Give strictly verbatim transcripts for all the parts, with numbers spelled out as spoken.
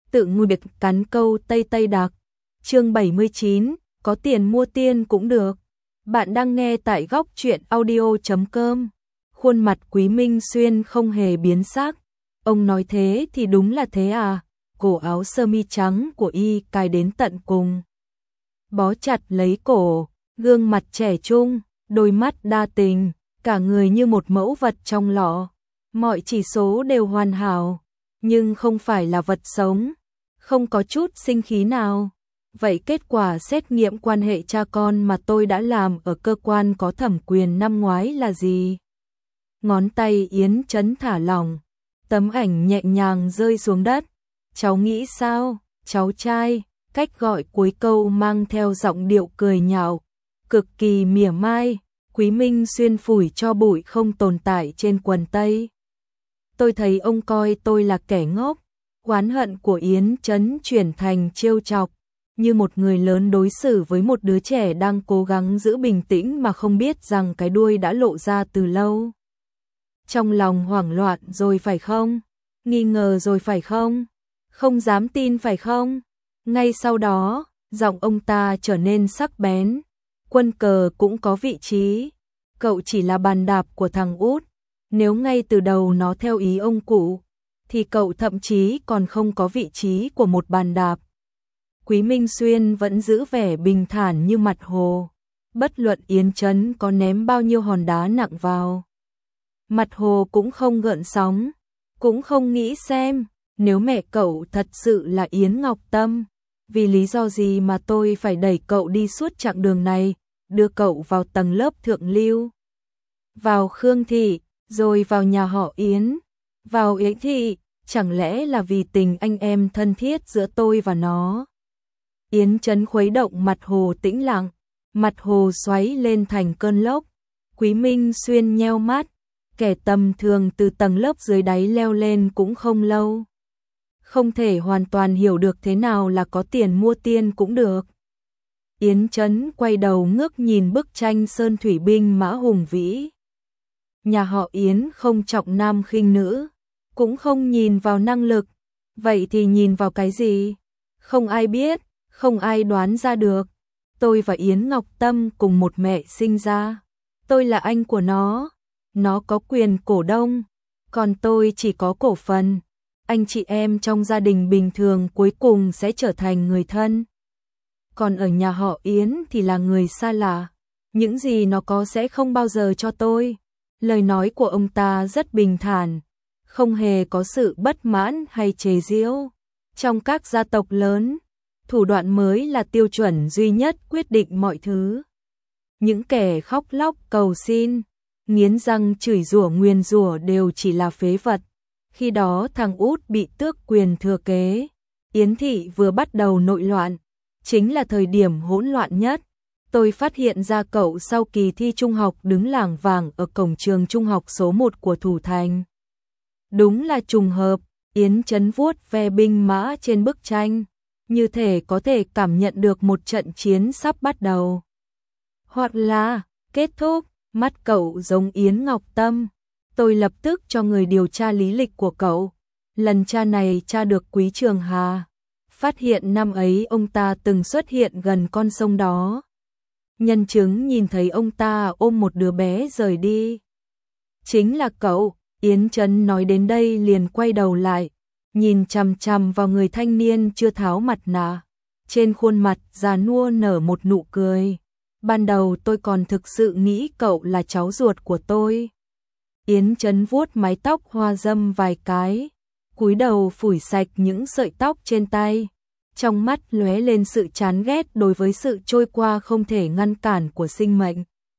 tự ngồi biệt cắn câu Tây Tây Đặc. Chương bảy mươi chín, có tiền mua tiên cũng được. Bạn đang nghe tại góc truyện audio chấm com. Khuôn mặt Quý Minh Xuyên không hề biến sắc. Ông nói thế thì đúng là thế à? Cổ áo sơ mi trắng của y cài đến tận cùng, bó chặt lấy cổ, gương mặt trẻ trung, đôi mắt đa tình, cả người như một mẫu vật trong lọ. Mọi chỉ số đều hoàn hảo, nhưng không phải là vật sống, không có chút sinh khí nào. Vậy kết quả xét nghiệm quan hệ cha con mà tôi đã làm ở cơ quan có thẩm quyền năm ngoái là gì? Ngón tay Yến Chấn thả lỏng, tấm ảnh nhẹ nhàng rơi xuống đất. Cháu nghĩ sao, cháu trai? Cách gọi cuối câu mang theo giọng điệu cười nhạo, cực kỳ mỉa mai. Quý Minh Xuyên phủi cho bụi không tồn tại trên quần tây. Tôi thấy ông coi tôi là kẻ ngốc. Oán hận của Yến Chấn chuyển thành trêu chọc, như một người lớn đối xử với một đứa trẻ đang cố gắng giữ bình tĩnh mà không biết rằng cái đuôi đã lộ ra từ lâu. Trong lòng hoảng loạn rồi phải không? Nghi ngờ rồi phải không? Không dám tin phải không? Ngay sau đó, giọng ông ta trở nên sắc bén. Quân cờ cũng có vị trí. Cậu chỉ là bàn đạp của thằng út. Nếu ngay từ đầu nó theo ý ông cụ, thì cậu thậm chí còn không có vị trí của một bàn đạp. Quý Minh Xuyên vẫn giữ vẻ bình thản như mặt hồ. Bất luận Yến Chấn có ném bao nhiêu hòn đá nặng vào, mặt hồ cũng không gợn sóng, cũng không nghĩ xem, nếu mẹ cậu thật sự là Yến Ngọc Tâm, vì lý do gì mà tôi phải đẩy cậu đi suốt chặng đường này, đưa cậu vào tầng lớp thượng lưu, vào Khương Thị, rồi vào nhà họ Yến, vào Yến Thị, chẳng lẽ là vì tình anh em thân thiết giữa tôi và nó? Yến Chấn khuấy động mặt hồ tĩnh lặng, mặt hồ xoáy lên thành cơn lốc. Quý Minh Xuyên nheo mắt, kẻ tầm thường từ tầng lớp dưới đáy leo lên cũng không lâu, không thể hoàn toàn hiểu được thế nào là có tiền mua tiên cũng được. Yến Chấn quay đầu ngước nhìn bức tranh sơn thủy binh mã hùng vĩ. Nhà họ Yến không trọng nam khinh nữ, cũng không nhìn vào năng lực, vậy thì nhìn vào cái gì? Không ai biết, không ai đoán ra được. Tôi và Yến Ngọc Tâm cùng một mẹ sinh ra. Tôi là anh của nó, nó có quyền cổ đông, còn tôi chỉ có cổ phần. Anh chị em trong gia đình bình thường cuối cùng sẽ trở thành người thân. Còn ở nhà họ Yến thì là người xa lạ. Những gì nó có sẽ không bao giờ cho tôi. Lời nói của ông ta rất bình thản, không hề có sự bất mãn hay chế giễu. Trong các gia tộc lớn, thủ đoạn mới là tiêu chuẩn duy nhất quyết định mọi thứ. Những kẻ khóc lóc cầu xin, nghiến răng chửi rủa nguyền rủa đều chỉ là phế vật. Khi đó thằng út bị tước quyền thừa kế, Yến Thị vừa bắt đầu nội loạn, chính là thời điểm hỗn loạn nhất. Tôi phát hiện ra cậu sau kỳ thi trung học đứng lảng vảng ở cổng trường trung học số một của Thủ Thành. Đúng là trùng hợp. Yến Chấn vuốt ve binh mã trên bức tranh, như thể có thể cảm nhận được một trận chiến sắp bắt đầu. Hoặc là kết thúc. Mắt cậu giống Yến Ngọc Tâm. Tôi lập tức cho người điều tra lý lịch của cậu. Lần tra này tra được Quý Trường Hà, phát hiện năm ấy ông ta từng xuất hiện gần con sông đó. Nhân chứng nhìn thấy ông ta ôm một đứa bé rời đi. Chính là cậu. Yến Chấn nói đến đây liền quay đầu lại, nhìn chằm chằm vào người thanh niên chưa tháo mặt nạ. Trên khuôn mặt già nua nở một nụ cười. Ban đầu tôi còn thực sự nghĩ cậu là cháu ruột của tôi. Yến Chấn vuốt mái tóc hoa râm vài cái, cúi đầu phủi sạch những sợi tóc trên tay. Trong mắt lóe lên sự chán ghét đối với sự trôi qua không thể ngăn cản của sinh mệnh.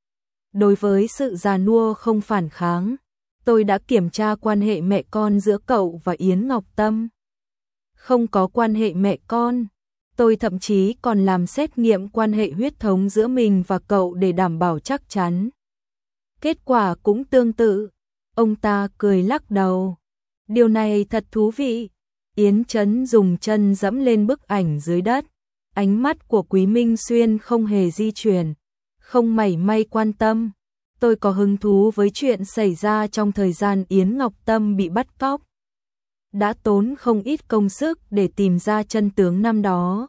Đối với sự già nua không phản kháng, tôi đã kiểm tra quan hệ mẹ con giữa cậu và Yến Ngọc Tâm. Không có quan hệ mẹ con. Tôi thậm chí còn làm xét nghiệm quan hệ huyết thống giữa mình và cậu để đảm bảo chắc chắn. Kết quả cũng tương tự. Ông ta cười lắc đầu. Điều này thật thú vị. Yến Chấn dùng chân dẫm lên bức ảnh dưới đất. Ánh mắt của Quý Minh Xuyên không hề di chuyển, không mảy may quan tâm. Tôi có hứng thú với chuyện xảy ra trong thời gian Yến Ngọc Tâm bị bắt cóc. đã tốn không ít công sức để tìm ra chân tướng năm đó.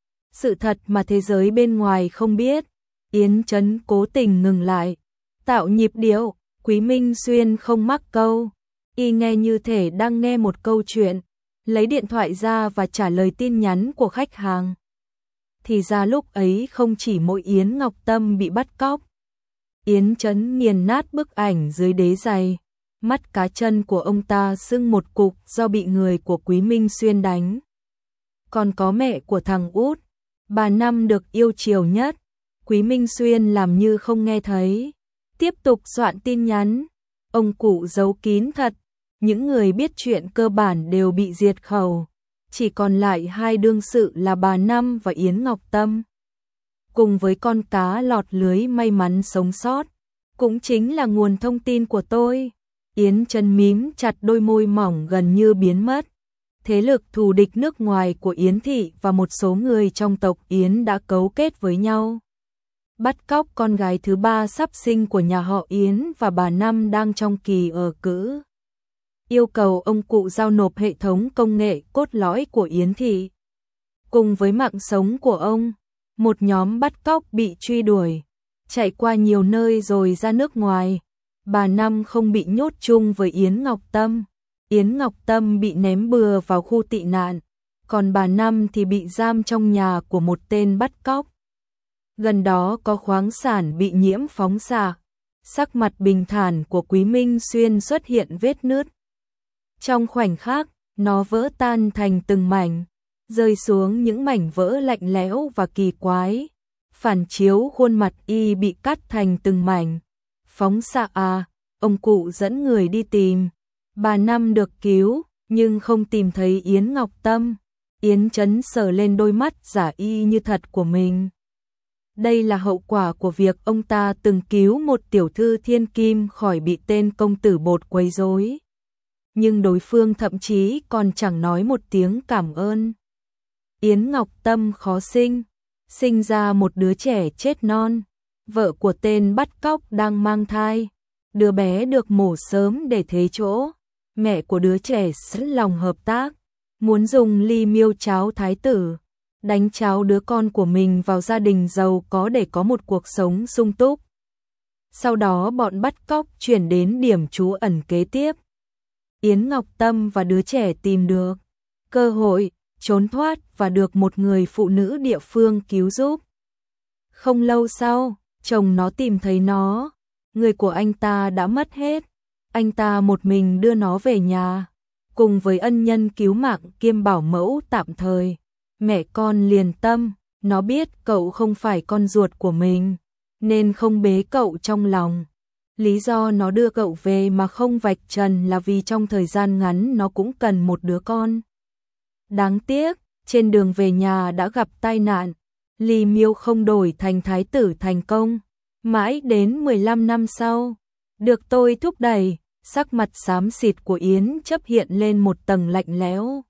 Sự thật mà thế giới bên ngoài không biết. Yến Chấn cố tình ngừng lại, tạo nhịp điệu. Quý Minh Xuyên không mắc câu, y nghe như thể đang nghe một câu chuyện, lấy điện thoại ra và trả lời tin nhắn của khách hàng. Thì ra lúc ấy không chỉ mỗi Yến Ngọc Tâm bị bắt cóc. Yến Chấn nghiền nát bức ảnh dưới đế giày, mắt cá chân của ông ta sưng một cục do bị người của Quý Minh Xuyên đánh. Còn có mẹ của thằng út, bà Năm được yêu chiều nhất, Quý Minh Xuyên làm như không nghe thấy, tiếp tục soạn tin nhắn. Ông cụ giấu kín thật, những người biết chuyện cơ bản đều bị diệt khẩu, chỉ còn lại hai đương sự là bà Năm và Yến Ngọc Tâm. Cùng với con cá lọt lưới may mắn sống sót, cũng chính là nguồn thông tin của tôi. Yến Chấn mím chặt đôi môi mỏng gần như biến mất. Thế lực thù địch nước ngoài của Yến Thị và một số người trong tộc Yến đã cấu kết với nhau, bắt cóc con gái thứ ba sắp sinh của nhà họ Yến và bà Năm đang trong kỳ ở cữ. Yêu cầu ông cụ giao nộp hệ thống công nghệ cốt lõi của Yến Thị. Cùng với mạng sống của ông, một nhóm bắt cóc bị truy đuổi, chạy qua nhiều nơi rồi ra nước ngoài. Bà Năm không bị nhốt chung với Yến Ngọc Tâm. Yến Ngọc Tâm bị ném bừa vào khu tị nạn, còn bà Năm thì bị giam trong nhà của một tên bắt cóc. Gần đó có khoáng sản bị nhiễm phóng xạ. Sắc mặt bình thản của Quý Minh Xuyên xuất hiện vết nứt. Trong khoảnh khắc, nó vỡ tan thành từng mảnh, rơi xuống những mảnh vỡ lạnh lẽo và kỳ quái. Phản chiếu khuôn mặt y bị cắt thành từng mảnh. Phóng xạ à, ông cụ dẫn người đi tìm. Bà Năm được cứu, nhưng không tìm thấy Yến Ngọc Tâm. Yến Chấn sờ lên đôi mắt giả y như thật của mình. Đây là hậu quả của việc ông ta từng cứu một tiểu thư thiên kim khỏi bị tên công tử bột quấy rối. Nhưng đối phương thậm chí còn chẳng nói một tiếng cảm ơn. Yến Ngọc Tâm khó sinh, sinh ra một đứa trẻ chết non. Vợ của tên bắt cóc đang mang thai. Đứa bé được mổ sớm để thế chỗ. Mẹ của đứa trẻ sẵn lòng hợp tác, muốn dùng ly miêu cháo thái tử, đánh cháo đứa con của mình vào gia đình giàu có để có một cuộc sống sung túc. Sau đó bọn bắt cóc chuyển đến điểm trú ẩn kế tiếp. Yến Ngọc Tâm và đứa trẻ tìm được cơ hội trốn thoát và được một người phụ nữ địa phương cứu giúp. Không lâu sau, chồng nó tìm thấy nó, người của anh ta đã mất hết. Anh ta một mình đưa nó về nhà, cùng với ân nhân cứu mạng kiêm bảo mẫu tạm thời. Mẹ con liền tâm, nó biết cậu không phải con ruột của mình, nên không bế cậu trong lòng. Lý do nó đưa cậu về mà không vạch trần là vì trong thời gian ngắn nó cũng cần một đứa con. Đáng tiếc, trên đường về nhà đã gặp tai nạn, Ly Miêu không đổi thành thái tử thành công. Mãi đến mười lăm năm sau, được tôi thúc đẩy, sắc mặt xám xịt của Yến chấp hiện lên một tầng lạnh lẽo.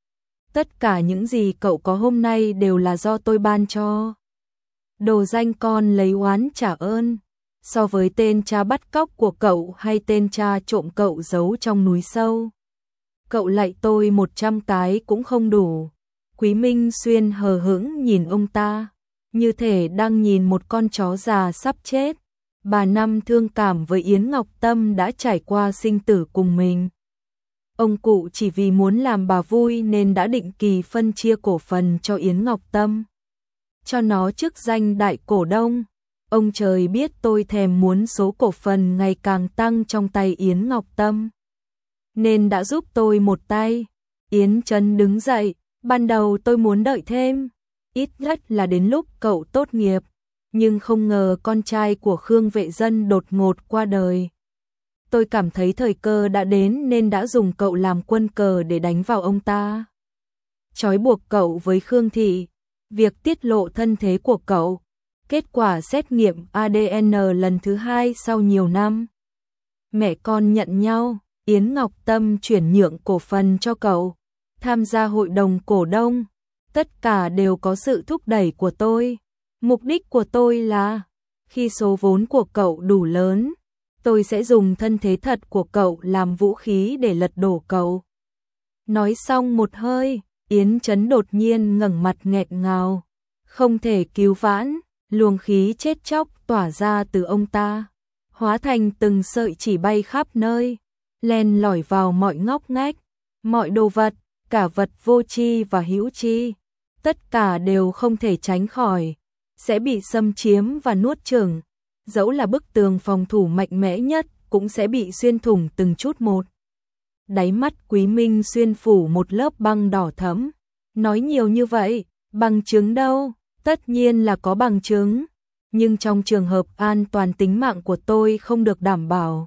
Tất cả những gì cậu có hôm nay đều là do tôi ban cho. Đồ danh con lấy oán trả ơn. So với tên cha bắt cóc của cậu hay tên cha trộm cậu giấu trong núi sâu, cậu lạy tôi một trăm cái cũng không đủ. Quý Minh Xuyên hờ hững nhìn ông ta, như thể đang nhìn một con chó già sắp chết. Bà Năm thương cảm với Yến Ngọc Tâm đã trải qua sinh tử cùng mình. Ông cụ chỉ vì muốn làm bà vui nên đã định kỳ phân chia cổ phần cho Yến Ngọc Tâm, cho nó chức danh đại cổ đông. Ông trời biết tôi thèm muốn số cổ phần ngày càng tăng trong tay Yến Ngọc Tâm, nên đã giúp tôi một tay. Yến Chấn đứng dậy, ban đầu tôi muốn đợi thêm, ít nhất là đến lúc cậu tốt nghiệp, nhưng không ngờ con trai của Khương Vệ Dân đột ngột qua đời. Tôi cảm thấy thời cơ đã đến nên đã dùng cậu làm quân cờ để đánh vào ông ta. Trói buộc cậu với Khương Thị, việc tiết lộ thân thế của cậu, kết quả xét nghiệm a đê en lần thứ hai sau nhiều năm. Mẹ con nhận nhau, Yến Ngọc Tâm chuyển nhượng cổ phần cho cậu, tham gia hội đồng cổ đông, tất cả đều có sự thúc đẩy của tôi. Mục đích của tôi là, khi số vốn của cậu đủ lớn, tôi sẽ dùng thân thế thật của cậu làm vũ khí để lật đổ cậu. Nói xong một hơi, Yến Chấn đột nhiên ngẩng mặt nghẹn ngào. Không thể cứu vãn, luồng khí chết chóc tỏa ra từ ông ta, hóa thành từng sợi chỉ bay khắp nơi, len lỏi vào mọi ngóc ngách, mọi đồ vật, cả vật vô tri và hữu tri, tất cả đều không thể tránh khỏi, sẽ bị xâm chiếm và nuốt chửng. Dẫu là bức tường phòng thủ mạnh mẽ nhất cũng sẽ bị xuyên thủng từng chút một. Đáy mắt Quý Minh Xuyên phủ một lớp băng đỏ thẫm. Nói nhiều như vậy, bằng chứng đâu? Tất nhiên là có bằng chứng, nhưng trong trường hợp an toàn tính mạng của tôi không được đảm bảo,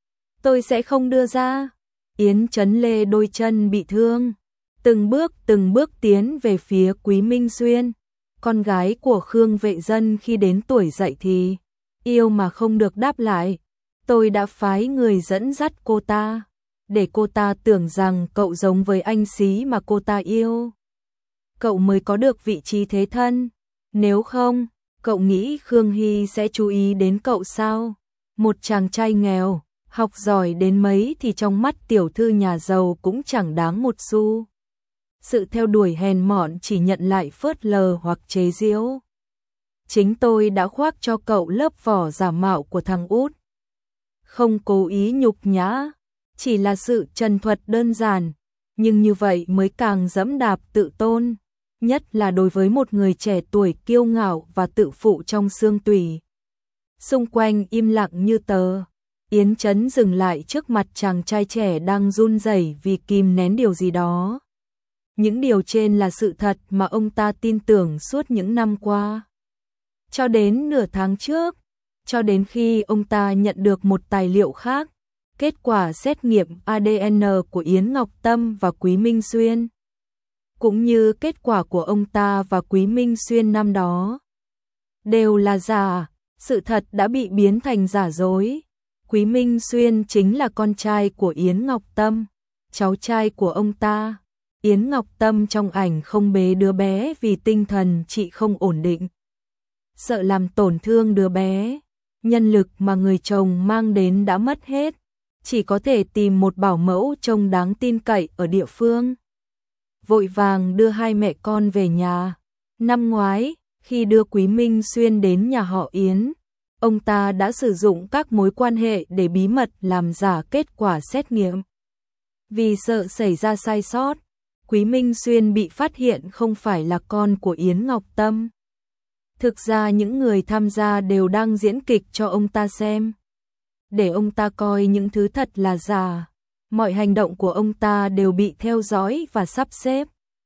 tôi sẽ không đưa ra. Yến Chấn lê đôi chân bị thương, từng bước từng bước tiến về phía Quý Minh Xuyên. Con gái của Khương Vệ Dân khi đến tuổi dậy thì yêu mà không được đáp lại. Tôi đã phái người dẫn dắt cô ta, để cô ta tưởng rằng cậu giống với anh xí mà cô ta yêu, cậu mới có được vị trí thế thân. Nếu không, cậu nghĩ Khương Hy sẽ chú ý đến cậu sao? Một chàng trai nghèo, học giỏi đến mấy thì trong mắt tiểu thư nhà giàu cũng chẳng đáng một xu. Sự theo đuổi hèn mọn chỉ nhận lại phớt lờ hoặc chế giễu. Chính tôi đã khoác cho cậu lớp vỏ giả mạo của thằng út. Không cố ý nhục nhã, chỉ là sự trần thuật đơn giản, nhưng như vậy mới càng dẫm đạp tự tôn, nhất là đối với một người trẻ tuổi kiêu ngạo và tự phụ trong xương tủy. Xung quanh im lặng như tờ. Yến Chấn dừng lại trước mặt chàng trai trẻ đang run rẩy vì kìm nén điều gì đó. Những điều trên là sự thật mà ông ta tin tưởng suốt những năm qua. Cho đến nửa tháng trước, cho đến khi ông ta nhận được một tài liệu khác, kết quả xét nghiệm a đê en của Yến Ngọc Tâm và Quý Minh Xuyên, cũng như kết quả của ông ta và Quý Minh Xuyên năm đó, đều là giả. Sự thật đã bị biến thành giả dối. Quý Minh Xuyên chính là con trai của Yến Ngọc Tâm, cháu trai của ông ta. Yến Ngọc Tâm trong ảnh không bế đứa bé vì tinh thần chị không ổn định, sợ làm tổn thương đứa bé. Nhân lực mà người chồng mang đến đã mất hết, chỉ có thể tìm một bảo mẫu trông đáng tin cậy ở địa phương. Vội vàng đưa hai mẹ con về nhà. Năm ngoái, khi đưa Quý Minh Xuyên đến nhà họ Yến, ông ta đã sử dụng các mối quan hệ để bí mật làm giả kết quả xét nghiệm. Vì sợ xảy ra sai sót, Quý Minh Xuyên bị phát hiện không phải là con của Yến Ngọc Tâm. Thực ra những người tham gia đều đang diễn kịch cho ông ta xem, để ông ta coi những thứ thật là giả. Mọi hành động của ông ta đều bị theo dõi và sắp xếp.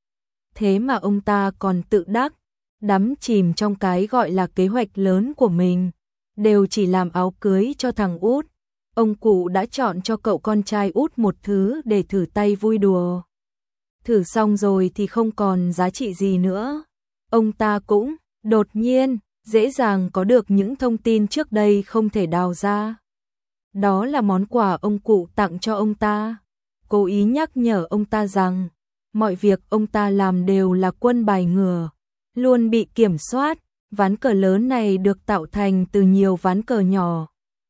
Thế mà ông ta còn tự đắc, đắm chìm trong cái gọi là kế hoạch lớn của mình, đều chỉ làm áo cưới cho thằng út. Ông cụ đã chọn cho cậu con trai út một thứ để thử tay vui đùa. Thử xong rồi thì không còn giá trị gì nữa. Ông ta cũng đột nhiên dễ dàng có được những thông tin trước đây không thể đào ra. Đó là món quà ông cụ tặng cho ông ta, cố ý nhắc nhở ông ta rằng mọi việc ông ta làm đều là quân bài ngửa, luôn bị kiểm soát. Ván cờ lớn này được tạo thành từ nhiều ván cờ nhỏ.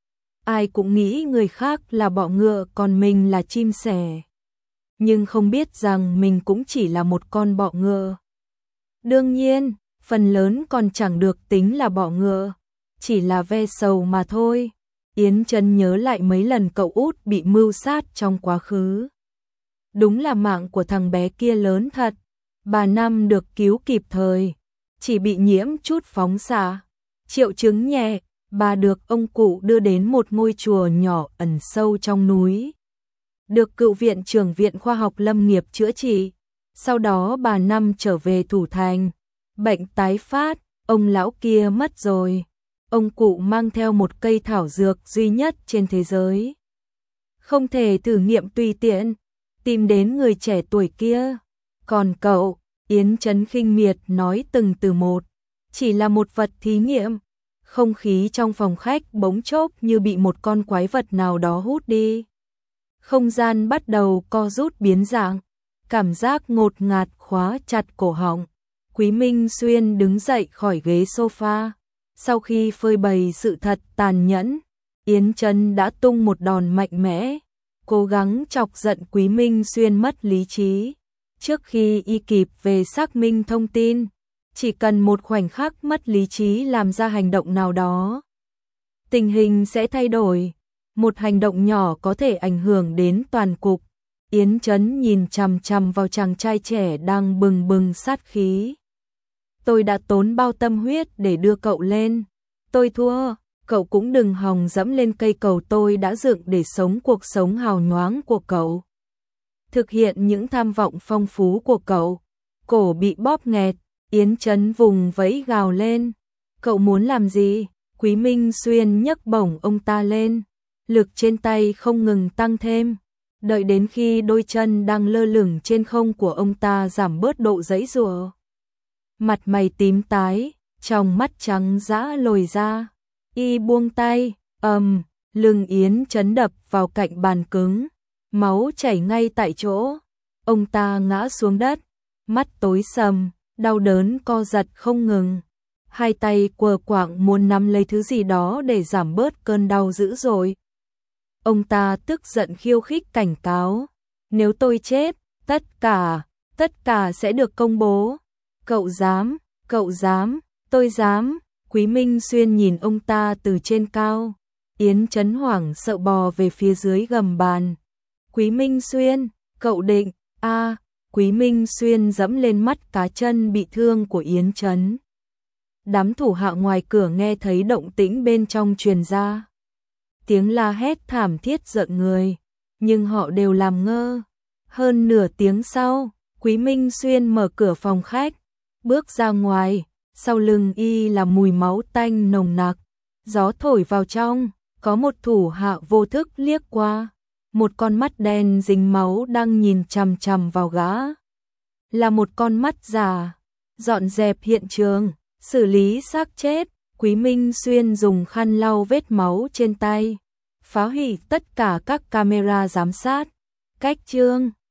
Ai cũng nghĩ người khác là bọ ngựa còn mình là chim sẻ, nhưng không biết rằng mình cũng chỉ là một con bọ ngựa. Đương nhiên, phần lớn còn chẳng được tính là bọ ngựa, chỉ là ve sầu mà thôi. Yến Chấn nhớ lại mấy lần cậu út bị mưu sát trong quá khứ. Đúng là mạng của thằng bé kia lớn thật. Bà Năm được cứu kịp thời, chỉ bị nhiễm chút phóng xạ, triệu chứng nhẹ. Bà được ông cụ đưa đến một ngôi chùa nhỏ ẩn sâu trong núi, được cựu viện trưởng viện khoa học lâm nghiệp chữa trị. Sau đó bà Năm trở về Thủ Thành, bệnh tái phát, ông lão kia mất rồi. Ông cụ mang theo một cây thảo dược duy nhất trên thế giới, không thể thử nghiệm tùy tiện, tìm đến người trẻ tuổi kia. Còn cậu, Yến Chấn khinh miệt nói từng từ một, chỉ là một vật thí nghiệm. Không khí trong phòng khách bỗng chốc như bị một con quái vật nào đó hút đi. Không gian bắt đầu co rút biến dạng, cảm giác ngột ngạt khóa chặt cổ họng. Quý Minh Xuyên đứng dậy khỏi ghế sofa. Sau khi phơi bày sự thật tàn nhẫn, Yến Chấn đã tung một đòn mạnh mẽ. cố gắng chọc giận Quý Minh Xuyên mất lý trí. Trước khi y kịp về xác minh thông tin, chỉ cần một khoảnh khắc mất lý trí làm ra hành động nào đó, tình hình sẽ thay đổi. Một hành động nhỏ có thể ảnh hưởng đến toàn cục. Yến Chấn nhìn chằm chằm vào chàng trai trẻ đang bừng bừng sát khí. Tôi đã tốn bao tâm huyết để đưa cậu lên. Tôi thua, cậu cũng đừng hòng dẫm lên cây cầu tôi đã dựng để sống cuộc sống hào nhoáng của cậu. Thực hiện những tham vọng phong phú của cậu. Cổ bị bóp nghẹt, Yến Chấn vùng vẫy gào lên. Cậu muốn làm gì? Quý Minh Xuyên nhấc bổng ông ta lên. Lực trên tay không ngừng tăng thêm. Đợi đến khi đôi chân đang lơ lửng trên không của ông ta giảm bớt độ giãy giụa. Mặt mày tím tái, trong mắt trắng dã lồi ra. Y buông tay, ầm, um, lưng Yến Chấn đập vào cạnh bàn cứng. Máu chảy ngay tại chỗ. Ông ta ngã xuống đất, mắt tối sầm, đau đớn co giật không ngừng. Hai tay quờ quạng muốn nắm lấy thứ gì đó để giảm bớt cơn đau dữ dội. Ông ta tức giận khiêu khích cảnh cáo. Nếu tôi chết, tất cả, tất cả sẽ được công bố. Cậu dám, cậu dám, tôi dám. Quý Minh Xuyên nhìn ông ta từ trên cao. Yến Chấn hoảng sợ bò về phía dưới gầm bàn. Quý Minh Xuyên, cậu định, a à, Quý Minh Xuyên dẫm lên mắt cá chân bị thương của Yến Chấn. Đám thủ hạ ngoài cửa nghe thấy động tĩnh bên trong truyền ra. Tiếng la hét thảm thiết rợn người, nhưng họ đều làm ngơ. Hơn nửa tiếng sau, Quý Minh Xuyên mở cửa phòng khách, bước ra ngoài, sau lưng y là mùi máu tanh nồng nặc. Gió thổi vào trong, có một thủ hạ vô thức liếc qua, một con mắt đen dính máu đang nhìn chằm chằm vào gã. Là một con mắt giả. Dọn dẹp hiện trường, xử lý xác chết. Quý Minh Xuyên dùng khăn lau vết máu trên tay, phá hủy tất cả các camera giám sát. Cách chương